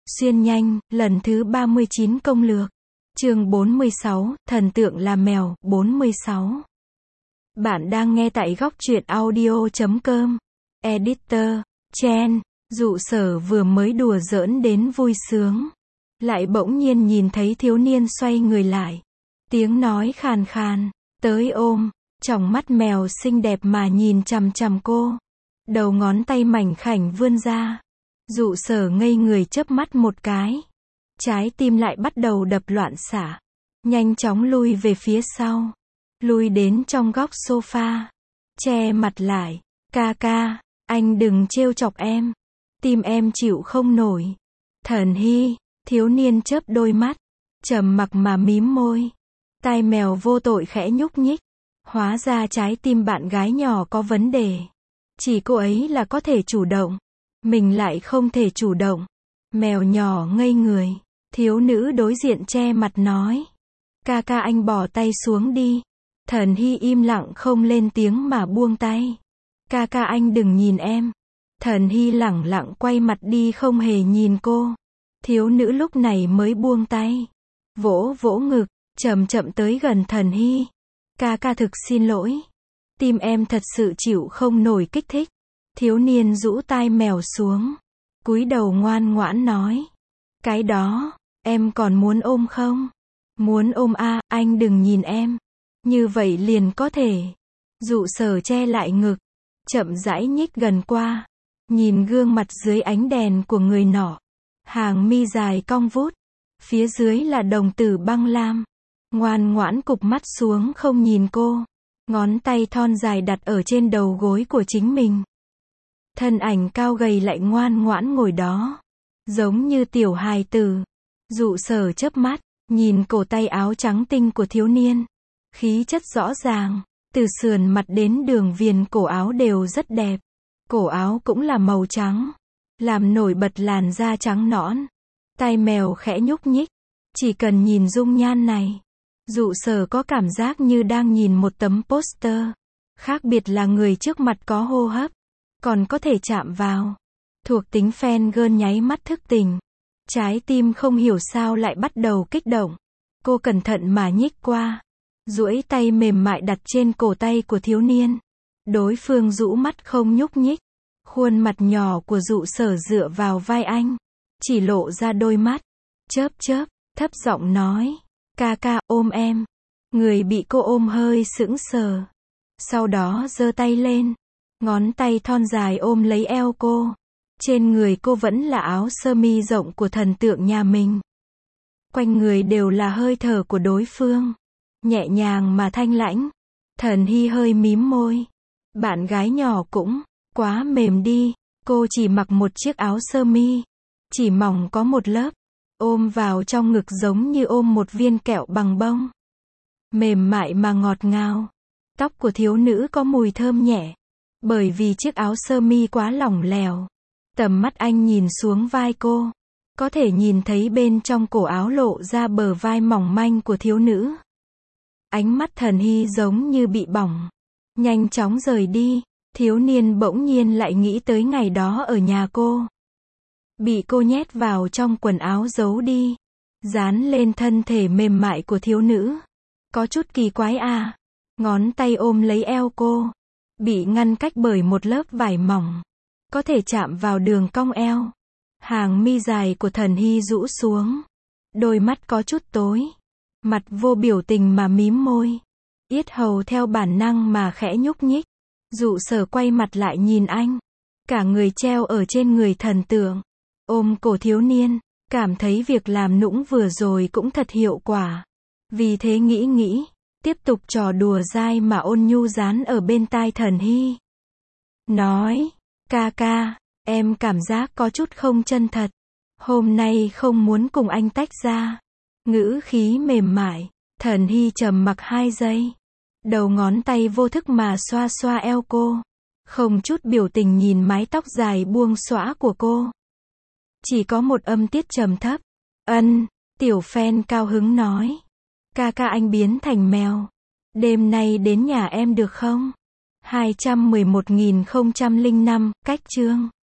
Xuyên nhanh, lần thứ 39 công lược. Chương 46, thần tượng là mèo, 46. Bạn đang nghe tại góc truyện audio.com. Editor, Chen, Dụ Sở vừa mới đùa giỡn đến vui sướng. Lại bỗng nhiên nhìn thấy thiếu niên xoay người lại. Tiếng nói khàn khàn, tới ôm, tròng mắt mèo xinh đẹp mà nhìn chằm chằm cô. Đầu ngón tay mảnh khảnh vươn ra. Dụ Sở ngây người chớp mắt một cái. Trái tim lại bắt đầu đập loạn xạ. Nhanh chóng lui về phía sau. Lui đến trong góc sofa. Che mặt lại. Ca ca, anh đừng trêu chọc em. Tim em chịu không nổi. Thần Hy, thiếu niên chớp đôi mắt. Trầm mặc mà mím môi. Tai mèo vô tội khẽ nhúc nhích. Hóa ra trái tim bạn gái nhỏ có vấn đề. Chỉ cô ấy là có thể chủ động. Mình lại không thể chủ động. Mèo nhỏ ngây người. Thiếu nữ đối diện che mặt nói. Ca ca anh bỏ tay xuống đi. Thần Hy im lặng không lên tiếng mà buông tay. Ca ca anh đừng nhìn em. Thần Hy lẳng lặng quay mặt đi không hề nhìn cô. Thiếu nữ lúc này mới buông tay. Vỗ vỗ ngực, chậm chậm tới gần Thần Hy. Ca ca thực xin lỗi. Tim em thật sự chịu không nổi kích thích. Thiếu niên rũ tai mèo xuống. Cúi đầu ngoan ngoãn nói. Cái đó, em còn muốn ôm không? Muốn ôm à, anh đừng nhìn em. Như vậy liền có thể. Dụ Sở che lại ngực. Chậm rãi nhích gần qua. Nhìn gương mặt dưới ánh đèn của người nọ. Hàng mi dài cong vút. Phía dưới là đồng tử băng lam. Ngoan ngoãn cụp mắt xuống không nhìn cô. Ngón tay thon dài đặt ở trên đầu gối của chính mình. Thân ảnh cao gầy lại ngoan ngoãn ngồi đó. Giống như tiểu hài tử. Dụ Sở chớp mắt. Nhìn cổ tay áo trắng tinh của thiếu niên. Khí chất rõ ràng. Từ sườn mặt đến đường viền cổ áo đều rất đẹp. Cổ áo cũng là màu trắng. Làm nổi bật làn da trắng nõn. Tai mèo khẽ nhúc nhích. Chỉ cần nhìn dung nhan này. Dụ Sở có cảm giác như đang nhìn một tấm poster. Khác biệt là người trước mặt có hô hấp. Còn có thể chạm vào. Thuộc tính fan girl nháy mắt thức tỉnh. Trái tim không hiểu sao lại bắt đầu kích động. Cô cẩn thận mà nhích qua. Duỗi tay mềm mại đặt trên cổ tay của thiếu niên. Đối phương rũ mắt không nhúc nhích. Khuôn mặt nhỏ của Dụ Sở dựa vào vai anh. Chỉ lộ ra đôi mắt. Chớp chớp, thấp giọng nói. Ca ca, ôm em. Người bị cô ôm hơi sững sờ. Sau đó giơ tay lên. Ngón tay thon dài ôm lấy eo cô. Trên người cô vẫn là áo sơ mi rộng của thần tượng nhà mình. Quanh người đều là hơi thở của đối phương. Nhẹ nhàng mà thanh lãnh. Thần Hy hơi mím môi. Bạn gái nhỏ cũng quá mềm đi. Cô chỉ mặc một chiếc áo sơ mi. Chỉ mỏng có một lớp. Ôm vào trong ngực giống như ôm một viên kẹo bằng bông. Mềm mại mà ngọt ngào. Tóc của thiếu nữ có mùi thơm nhẹ. Bởi vì chiếc áo sơ mi quá lỏng lẻo. Tầm mắt anh nhìn xuống vai cô. Có thể nhìn thấy bên trong cổ áo lộ ra bờ vai mỏng manh của thiếu nữ. Ánh mắt Thần Hy giống như bị bỏng. Nhanh chóng rời đi. Thiếu niên bỗng nhiên lại nghĩ tới ngày đó ở nhà cô. Bị cô nhét vào trong quần áo giấu đi. Dán lên thân thể mềm mại của thiếu nữ. Có chút kỳ quái à. Ngón tay ôm lấy eo cô. Bị ngăn cách bởi một lớp vải mỏng. Có thể chạm vào đường cong eo. Hàng mi dài của Thần Hy rũ xuống. Đôi mắt có chút tối. Mặt vô biểu tình mà mím môi. Yết hầu theo bản năng mà khẽ nhúc nhích. Dụ Sở quay mặt lại nhìn anh. Cả người treo ở trên người thần tượng. Ôm cổ thiếu niên. Cảm thấy việc làm nũng vừa rồi cũng thật hiệu quả. Vì thế nghĩ. Tiếp tục trò đùa dai mà ôn nhu dán ở bên tai Thần Hy. Nói. Ca ca, em cảm giác có chút không chân thật. Hôm nay không muốn cùng anh tách ra. Ngữ khí mềm mại. Thần Hy trầm mặc 2 giây. Đầu ngón tay vô thức mà xoa xoa eo cô. Không chút biểu tình nhìn mái tóc dài buông xõa của cô. Chỉ có một âm tiết trầm thấp. Ân, tiểu fan cao hứng nói. Ca ca anh biến thành mèo. Đêm nay đến nhà em được không? 211.005, cách chương.